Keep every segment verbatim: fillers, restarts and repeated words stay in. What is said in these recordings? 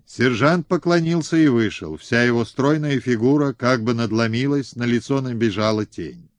Сержант поклонился и вышел. Вся его стройная фигура как бы надломилась, на лицо набежала тень.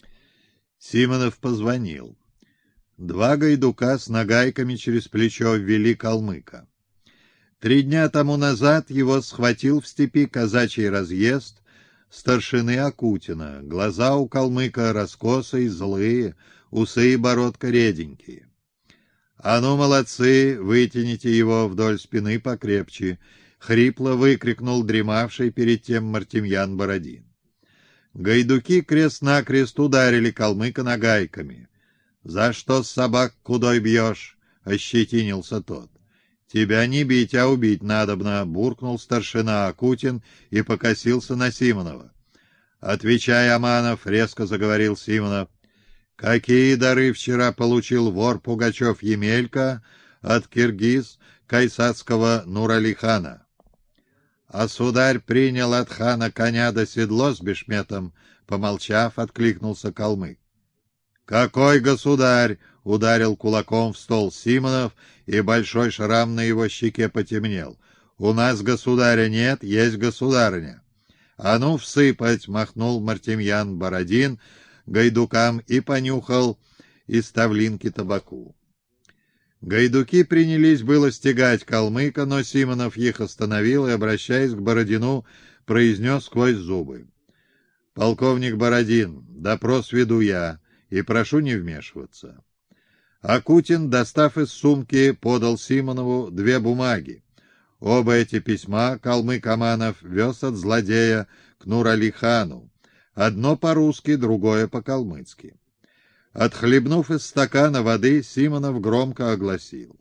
Симонов позвонил. Два гайдука с нагайками через плечо ввели калмыка. Три дня тому назад его схватил в степи казачий разъезд старшины Акутина. Глаза у калмыка раскосые, злые, усы и бородка реденькие. — А ну, молодцы, вытяните его вдоль спины покрепче! — хрипло выкрикнул дремавший перед тем Мартемьян Бородин. Гайдуки крест-накрест ударили калмыка нагайками. — За что собак кудой бьешь? — ощетинился тот. — Тебя не бить, а убить надобно, — буркнул старшина Акутин и покосился на Симонова. — Отвечай, Аманов, — резко заговорил Симонов. — Какие дары вчера получил вор Пугачев Емелька от киргиз кайсацкого Нуралихана? — А сударь принял от хана коня до седло с бешметом, — помолчав, откликнулся калмык. — Какой государь? — ударил кулаком в стол Симонов, и большой шрам на его щеке потемнел. — У нас государя нет, есть государыня. — А ну всыпать! — махнул Мартемьян Бородин гайдукам и понюхал из тавлинки табаку. Гайдуки принялись было стегать калмыка, но Симонов их остановил и, обращаясь к Бородину, произнес сквозь зубы: — Полковник Бородин, допрос веду я, и прошу не вмешиваться. Акутин, достав из сумки, подал Симонову две бумаги. Оба эти письма калмык Аманов вез от злодея к Нуралихану. Одно по-русски, другое по-калмыцки. Отхлебнув из стакана воды, Симонов громко огласил: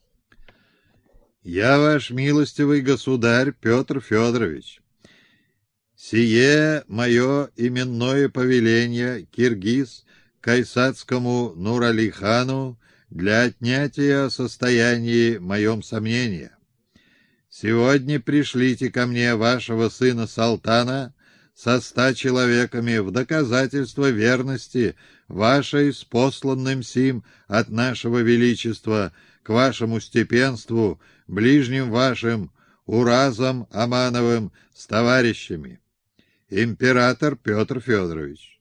— Я ваш милостивый государь Петр Федорович. Сие мое именное повеление киргиз кайсацкому Нуралихану для отнятия состояния моем сомнения. Сегодня пришлите ко мне вашего сына Салтана со ста человеками в доказательство верности вашей с посланным сим от нашего величества к вашему степенству, ближним вашим, Уразом Амановым, с товарищами. Император Петр Федорович.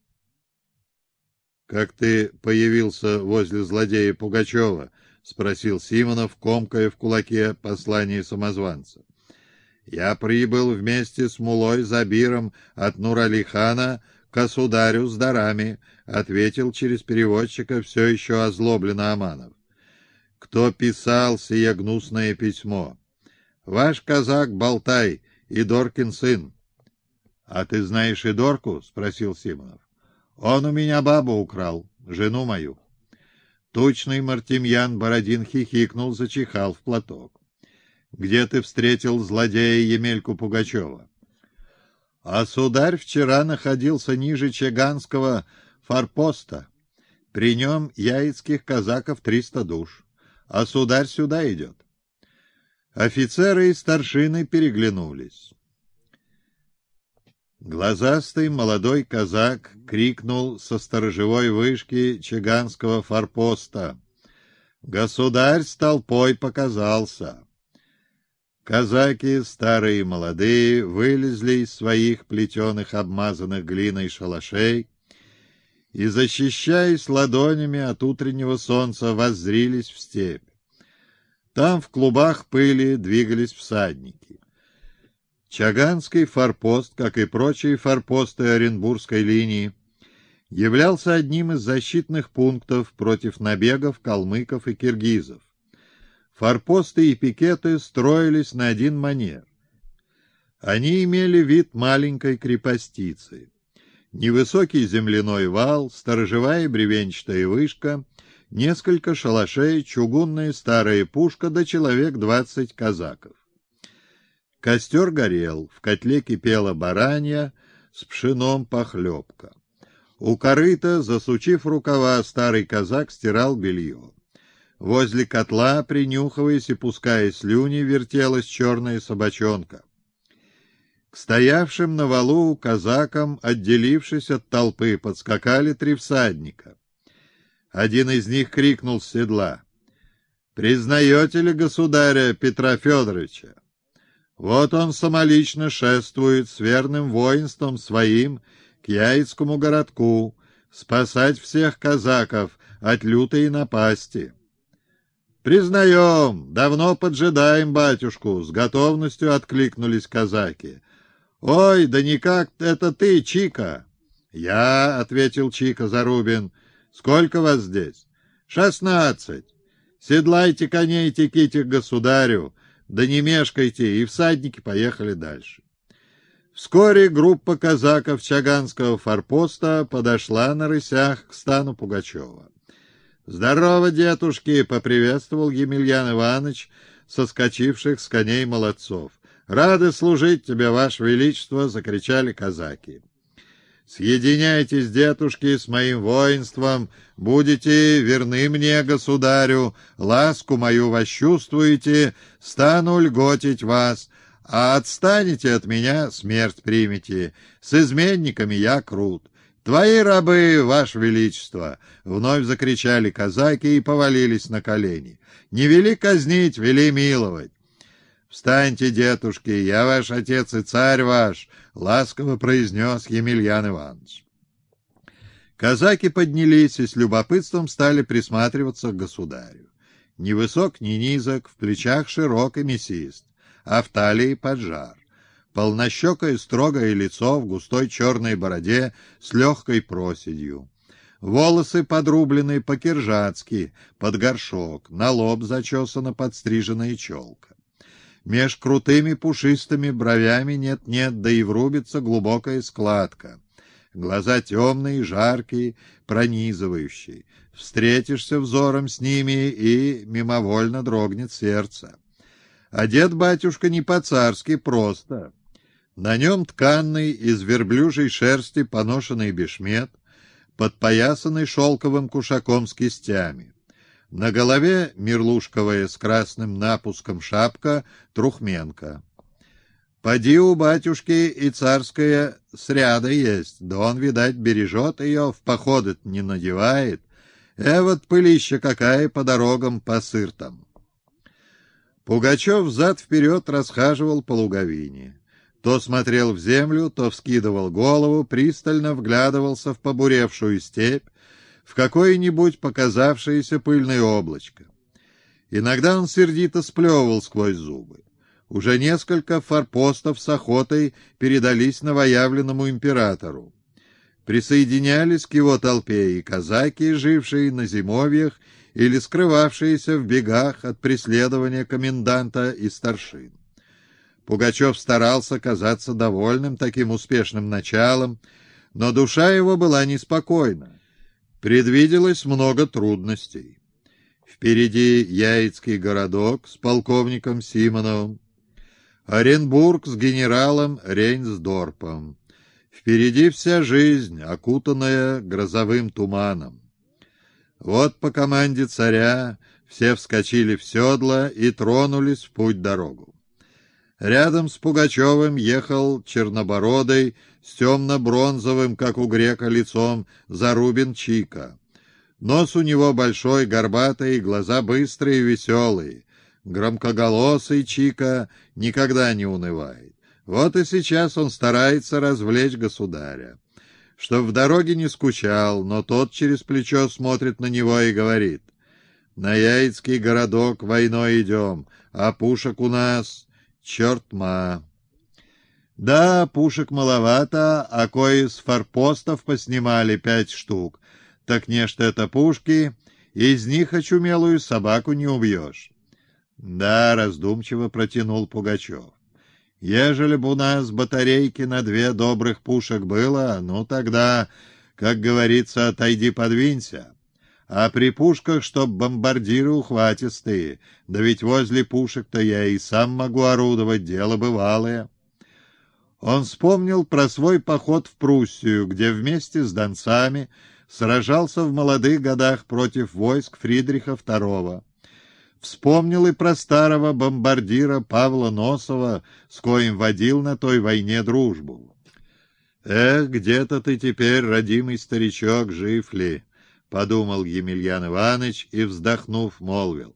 — Как ты появился возле злодея Пугачева? — спросил Симонов, комкая в кулаке послание самозванца. — Я прибыл вместе с мулой Забиром от Нуралихана к государю с дарами, — ответил через переводчика все еще озлобленно Аманов. — Кто писал сие гнусное письмо? — Ваш казак Болтай, Идоркин сын. — А ты знаешь Идорку? — спросил Симонов. — Он у меня бабу украл, жену мою. Тучный Мартемьян Бородин хихикнул, зачихал в платок. — Где ты встретил злодея Емельку Пугачева? — А сударь вчера находился ниже Чаганского форпоста. При нем яицких казаков триста душ. А сударь сюда идет. Офицеры и старшины переглянулись. Глазастый молодой казак крикнул со сторожевой вышки Чаганского форпоста: «Государь с толпой показался!» Казаки, старые и молодые, вылезли из своих плетеных, обмазанных глиной шалашей и, защищаясь ладонями от утреннего солнца, воззрились в степь. Там в клубах пыли двигались всадники. Чаганский форпост, как и прочие форпосты Оренбургской линии, являлся одним из защитных пунктов против набегов калмыков и киргизов. Форпосты и пикеты строились на один манер. Они имели вид маленькой крепостицы. Невысокий земляной вал, сторожевая бревенчатая вышка, несколько шалашей, чугунная старая пушка да человек двадцать казаков. Костер горел, в котле кипела баранья, с пшеном похлебка. У корыта, засучив рукава, старый казак стирал белье. Возле котла, принюхиваясь и пуская слюни, вертелась черная собачонка. К стоявшим на валу казакам, отделившись от толпы, подскакали три всадника. Один из них крикнул с седла: «Признаете ли государя Петра Федоровича?» Вот он самолично шествует с верным воинством своим к Яицкому городку, спасать всех казаков от лютой напасти. «Признаем, давно поджидаем батюшку», — с готовностью откликнулись казаки. «Ой, да никак это ты, Чика!» «Я», — ответил Чика Зарубин. «Сколько вас здесь?» «Шестнадцать. Седлайте коней, теките к государю, да не мешкайте», и всадники поехали дальше. Вскоре группа казаков Чаганского форпоста подошла на рысях к стану Пугачева. «Здорово, дедушки!» — поприветствовал Емельян Иванович соскочивших с коней молодцов. «Рады служить тебе, Ваше Величество!» — закричали казаки. «Съединяйтесь, дедушки, с моим воинством, будете верны мне, государю, ласку мою восчувствуете, стану льготить вас, а отстанете от меня, смерть примете. С изменниками я крут. Твои рабы, Ваше Величество!» — вновь закричали казаки и повалились на колени. «Не вели казнить, вели миловать!» «Встаньте, дедушки, я ваш отец и царь ваш!» — ласково произнес Емельян Иванович. Казаки поднялись и с любопытством стали присматриваться к государю. Ни высок, ни низок, в плечах широк и мясист, а в талии поджар. Полнощекое строгое лицо в густой черной бороде с легкой проседью. Волосы подрублены по-киржацки, под горшок, на лоб зачесана подстриженная челка. Меж крутыми пушистыми бровями нет-нет, да и врубится глубокая складка. Глаза темные, жаркие, пронизывающие. Встретишься взором с ними, и мимовольно дрогнет сердце. Одет батюшка не по-царски просто. На нем тканный из верблюжьей шерсти поношенный бешмет, подпоясанный шелковым кушаком с кистями. На голове мерлушковая с красным напуском шапка трухменка. Поди у батюшки и царская сряда есть, да он, видать, бережет ее, в походы не надевает. Э, вот пылища какая по дорогам, по сыртам. Пугачев взад-вперед расхаживал по луговине. То смотрел в землю, то вскидывал голову, пристально вглядывался в побуревшую степь, в какое-нибудь показавшееся пыльное облачко. Иногда он сердито сплевывал сквозь зубы. Уже несколько форпостов с охотой передались новоявленному императору. Присоединялись к его толпе и казаки, жившие на зимовьях или скрывавшиеся в бегах от преследования коменданта и старшин. Пугачев старался казаться довольным таким успешным началом, но душа его была неспокойна. Предвиделось много трудностей. Впереди Яицкий городок с полковником Симоновым, Оренбург с генералом Рейнсдорпом. Впереди вся жизнь, окутанная грозовым туманом. Вот по команде царя все вскочили в седла и тронулись в путь-дорогу. Рядом с Пугачевым ехал чернобородый, с темно-бронзовым, как у грека, лицом Зарубин Чика. Нос у него большой, горбатый, глаза быстрые и веселые. Громкоголосый Чика никогда не унывает. Вот и сейчас он старается развлечь государя. Чтоб в дороге не скучал, но тот через плечо смотрит на него и говорит: «На Яицкий городок войной идем, а пушек у нас черт-ма». Да, пушек маловато, а кое с форпостов поснимали пять штук. Так не ж это пушки, из них очумелую собаку не убьешь. Да, раздумчиво протянул Пугачев. Ежели бы у нас батарейки на две добрых пушек было, ну тогда, как говорится, отойди подвинься. А при пушках, чтоб бомбардиры ухватистые, да ведь возле пушек-то я и сам могу орудовать, дело бывалое. Он вспомнил про свой поход в Пруссию, где вместе с донцами сражался в молодых годах против войск Фридриха второго. Вспомнил и про старого бомбардира Павла Носова, с коим водил на той войне дружбу. «Эх, где-то ты теперь, родимый старичок, жив ли?» — подумал Емельян Иванович и, вздохнув, молвил: